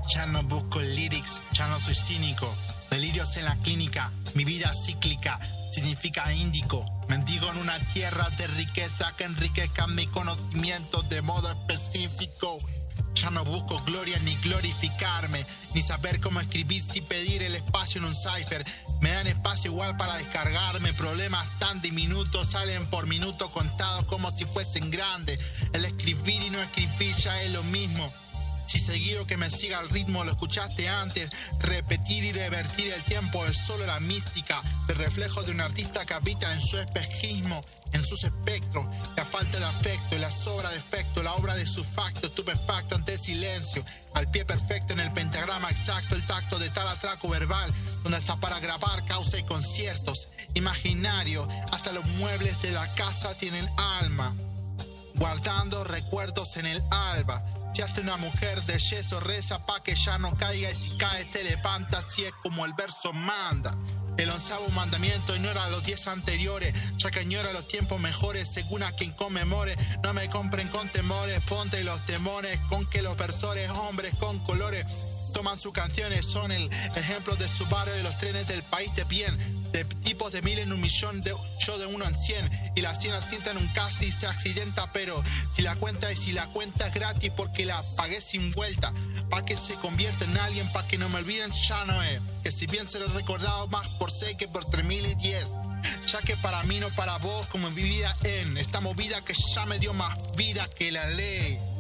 Ya no busco lyrics, ya no soy cínico. Delirios en la clínica, mi vida cíclica, significa índico. Mendigo en una tierra de riqueza que enriquezca mi conocimiento de modo específico. Ya no busco gloria ni glorificarme, ni saber cómo escribir sin pedir el espacio en un cipher. Me dan espacio igual para descargarme. Problemas tan diminutos salen por minuto contados como si fuesen grandes. El escribir y no escribir ya es lo mismo. Si seguir o que me siga el ritmo, lo escuchaste antes. Repetir y revertir el tiempo es solo la mística, el reflejo de un artista que habita en su espejismo, en sus espectros. La falta de afecto, la sobra de efecto, la obra de su facto, estupefacto ante el silencio. Al pie perfecto en el pentagrama exacto, el tacto de tal atraco verbal, donde está para grabar causa y conciertos. Imaginario, hasta los muebles de la casa tienen alma, guardando recuerdos en el alba. Si hasta una mujer de yeso reza pa' que ya no caiga, y si cae te levanta, así es como el verso manda. El 11º mandamiento ignora los 10 anteriores, ya que ignora los tiempos mejores, según a quien conmemore. No me compren con temores, ponte los temores, con que los versores, hombres con colores, toman sus canciones, son el ejemplo de su barrio, de los trenes del país de bien, de tipos de 1000 en 1.000.000, yo de 1 en 100, y la 100 asienta en un casi y se accidenta, pero si la cuenta es gratis porque la pagué sin vuelta, pa' que se convierta en alguien, pa' que no me olviden, ya no es, que si bien se lo he recordado más por 6 que por 3010, ya que para mí no para vos, como en mi vida en esta movida que ya me dio más vida que la ley.